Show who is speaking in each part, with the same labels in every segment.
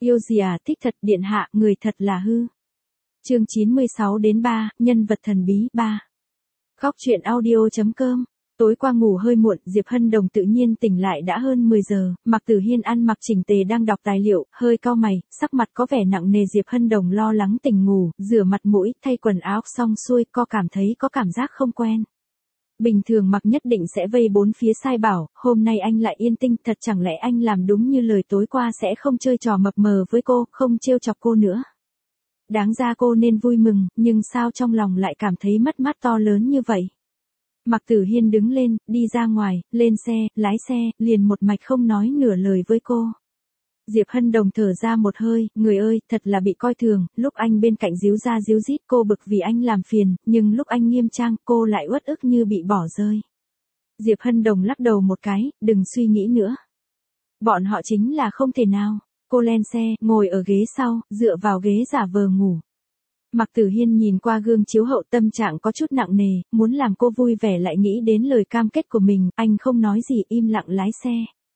Speaker 1: Yêu gì à, thích thật, điện hạ, người thật là hư. Chương 96-3, nhân vật thần bí 3. Góc truyện audio.com. Tối qua ngủ hơi muộn, Diệp Hân Đồng tự nhiên tỉnh lại đã hơn 10 giờ, Mạc Tử Hiên ăn mặc chỉnh tề đang đọc tài liệu, hơi cau mày, sắc mặt có vẻ nặng nề. Diệp Hân Đồng lo lắng tỉnh ngủ, rửa mặt mũi, thay quần áo xong xuôi, cảm thấy có cảm giác không quen. Bình thường Mạc nhất định sẽ vây bốn phía sai bảo, hôm nay anh lại yên tĩnh, thật chẳng lẽ anh làm đúng như lời tối qua sẽ không chơi trò mập mờ với cô, không trêu chọc cô nữa. Đáng ra cô nên vui mừng, nhưng sao trong lòng lại cảm thấy mất mát to lớn như vậy. Mạc Tử Hiên đứng lên, đi ra ngoài, lên xe, lái xe, liền một mạch không nói nửa lời với cô. Diệp Hân Đồng thở ra một hơi, người ơi, thật là bị coi thường, lúc anh bên cạnh díu ra díu dít cô bực vì anh làm phiền, nhưng lúc anh nghiêm trang cô lại uất ức như bị bỏ rơi. Diệp Hân Đồng lắc đầu một cái, đừng suy nghĩ nữa. Bọn họ chính là không thể nào. Cô lên xe, ngồi ở ghế sau, dựa vào ghế giả vờ ngủ. Mạc Tử Hiên nhìn qua gương chiếu hậu, tâm trạng có chút nặng nề, muốn làm cô vui vẻ lại nghĩ đến lời cam kết của mình, anh không nói gì, im lặng lái xe.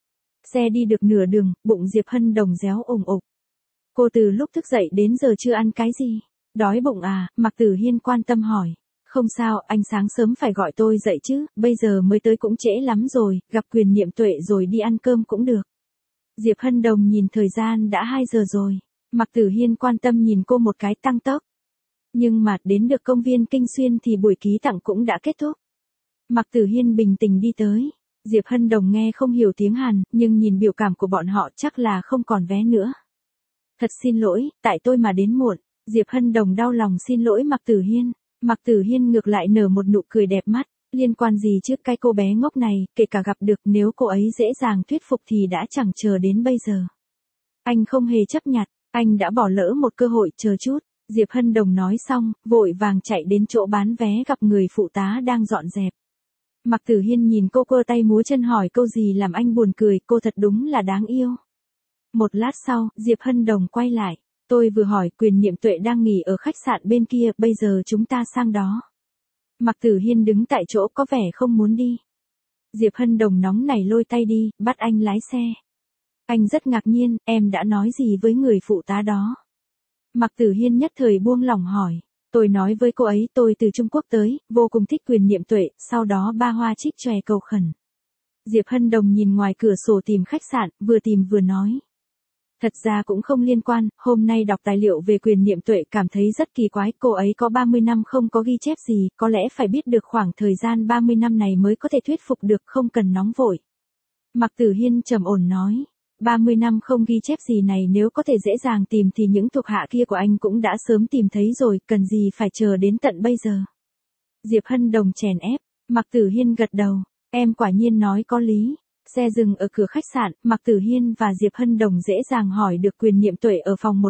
Speaker 1: Xe đi được nửa đường, bụng Diệp Hân Đồng réo ủng ục. Cô từ lúc thức dậy đến giờ chưa ăn cái gì? Đói bụng à? Mạc Tử Hiên quan tâm hỏi. Không sao, anh sáng sớm phải gọi tôi dậy chứ, bây giờ mới tới cũng trễ lắm rồi, gặp Quyền Niệm Tuệ rồi đi ăn cơm cũng được. Diệp Hân Đồng nhìn thời gian đã 2 giờ rồi. Mạc Tử Hiên quan tâm nhìn cô một cái, tăng tốc. Nhưng mà đến được công viên Kinh Xuyên thì buổi ký tặng cũng đã kết thúc. Mạc Tử Hiên bình tĩnh đi tới. Diệp Hân Đồng nghe không hiểu tiếng Hàn, nhưng nhìn biểu cảm của bọn họ chắc là không còn vé nữa. Thật xin lỗi, tại tôi mà đến muộn. Diệp Hân Đồng đau lòng xin lỗi Mạc Tử Hiên. Mạc Tử Hiên ngược lại nở một nụ cười đẹp mắt. Liên quan gì chứ cái cô bé ngốc này, kể cả gặp được nếu cô ấy dễ dàng thuyết phục thì đã chẳng chờ đến bây giờ. Anh không hề chấp nhặt, anh đã bỏ lỡ một cơ hội, chờ chút. Diệp Hân Đồng nói xong, vội vàng chạy đến chỗ bán vé gặp người phụ tá đang dọn dẹp. Mạc Tử Hiên nhìn cô cơ tay múa chân hỏi câu gì làm anh buồn cười, cô thật đúng là đáng yêu. Một lát sau, Diệp Hân Đồng quay lại. Tôi vừa hỏi Quyền Niệm Tuệ đang nghỉ ở khách sạn bên kia, bây giờ chúng ta sang đó. Mạc Tử Hiên đứng tại chỗ có vẻ không muốn đi. Diệp Hân Đồng nóng nảy lôi tay đi, bắt anh lái xe. Anh rất ngạc nhiên, em đã nói gì với người phụ tá đó? Mạc Tử Hiên nhất thời buông lỏng hỏi. Tôi nói với cô ấy tôi từ Trung Quốc tới, vô cùng thích Quyền Niệm Tuệ, sau đó ba hoa trích chòe cầu khẩn. Diệp Hân Đồng nhìn ngoài cửa sổ tìm khách sạn, vừa tìm vừa nói. Thật ra cũng không liên quan, hôm nay đọc tài liệu về Quyền Niệm Tuệ cảm thấy rất kỳ quái, cô ấy có 30 năm không có ghi chép gì, có lẽ phải biết được khoảng thời gian 30 năm này mới có thể thuyết phục được, không cần nóng vội. Mạc Tử Hiên trầm ổn nói. 30 năm không ghi chép gì này nếu có thể dễ dàng tìm thì những thuộc hạ kia của anh cũng đã sớm tìm thấy rồi, cần gì phải chờ đến tận bây giờ. Diệp Hân Đồng chèn ép. Mạc Tử Hiên gật đầu. Em quả nhiên nói có lý. Xe dừng ở cửa khách sạn, Mạc Tử Hiên và Diệp Hân Đồng dễ dàng hỏi được Quyền Niệm Tuệ ở phòng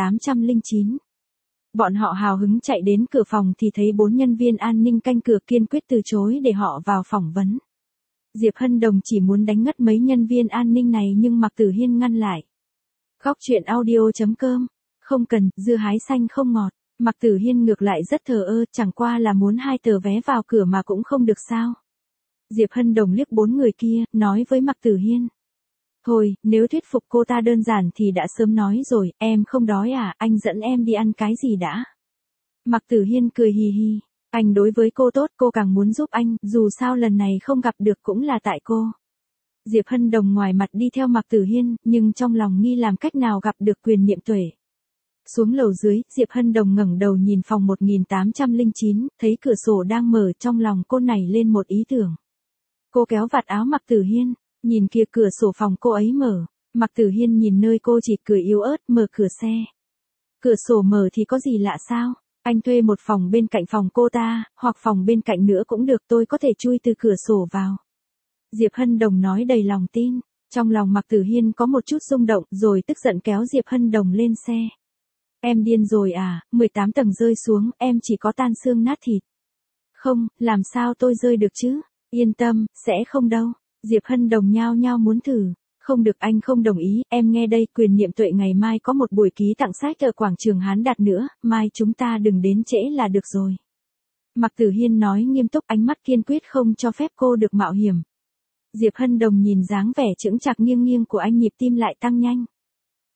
Speaker 1: 1809. Bọn họ hào hứng chạy đến cửa phòng thì thấy 4 nhân viên an ninh canh cửa kiên quyết từ chối để họ vào phỏng vấn. Diệp Hân Đồng chỉ muốn đánh ngất mấy nhân viên an ninh này nhưng Mạc Tử Hiên ngăn lại. Góc truyện audio.com. Không cần, dưa hái xanh không ngọt. Mạc Tử Hiên ngược lại rất thờ ơ, chẳng qua là muốn 2 tờ vé vào cửa mà cũng không được sao. Diệp Hân Đồng liếc 4 người kia, nói với Mạc Tử Hiên. Thôi, nếu thuyết phục cô ta đơn giản thì đã sớm nói rồi, em không đói à, anh dẫn em đi ăn cái gì đã. Mạc Tử Hiên cười hì hì. Anh đối với cô tốt, cô càng muốn giúp anh, dù sao lần này không gặp được cũng là tại cô. Diệp Hân Đồng ngoài mặt đi theo Mạc Tử Hiên, nhưng trong lòng nghi làm cách nào gặp được Quyền Niệm Tuệ. Xuống lầu dưới, Diệp Hân Đồng ngẩng đầu nhìn phòng 1809, thấy cửa sổ đang mở, trong lòng cô nảy lên một ý tưởng. Cô kéo vạt áo Mạc Tử Hiên, nhìn kia cửa sổ phòng cô ấy mở. Mạc Tử Hiên nhìn nơi cô chỉ cười yếu ớt, mở cửa xe. Cửa sổ mở thì có gì lạ sao? Anh thuê một phòng bên cạnh phòng cô ta, hoặc phòng bên cạnh nữa cũng được, tôi có thể chui từ cửa sổ vào. Diệp Hân Đồng nói đầy lòng tin. Trong lòng Mạc Tử Hiên có một chút rung động, rồi tức giận kéo Diệp Hân Đồng lên xe. Em điên rồi à, 18 tầng rơi xuống, em chỉ có tan xương nát thịt. Không, làm sao tôi rơi được chứ? Yên tâm, sẽ không đâu. Diệp Hân Đồng nhao nhao muốn thử. Không được, anh không đồng ý, em nghe đây, Quyền Niệm Tuệ ngày mai có một buổi ký tặng sách ở quảng trường Hán Đạt nữa, mai chúng ta đừng đến trễ là được rồi. Mạc Tử Hiên nói nghiêm túc, ánh mắt kiên quyết không cho phép cô được mạo hiểm. Diệp Hân Đồng nhìn dáng vẻ chững chạc nghiêng nghiêng của anh, nhịp tim lại tăng nhanh.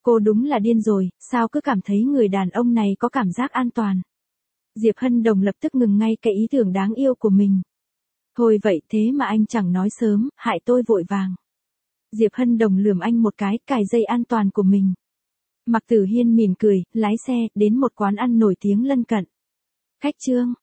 Speaker 1: Cô đúng là điên rồi, sao cứ cảm thấy người đàn ông này có cảm giác an toàn. Diệp Hân Đồng lập tức ngừng ngay cái ý tưởng đáng yêu của mình. Thôi vậy thế mà anh chẳng nói sớm, hại tôi vội vàng. Diệp Hân Đồng lườm anh một cái, cài dây an toàn của mình. Mạc Tử Hiên mỉm cười, lái xe, đến một quán ăn nổi tiếng lân cận. Khách Trương,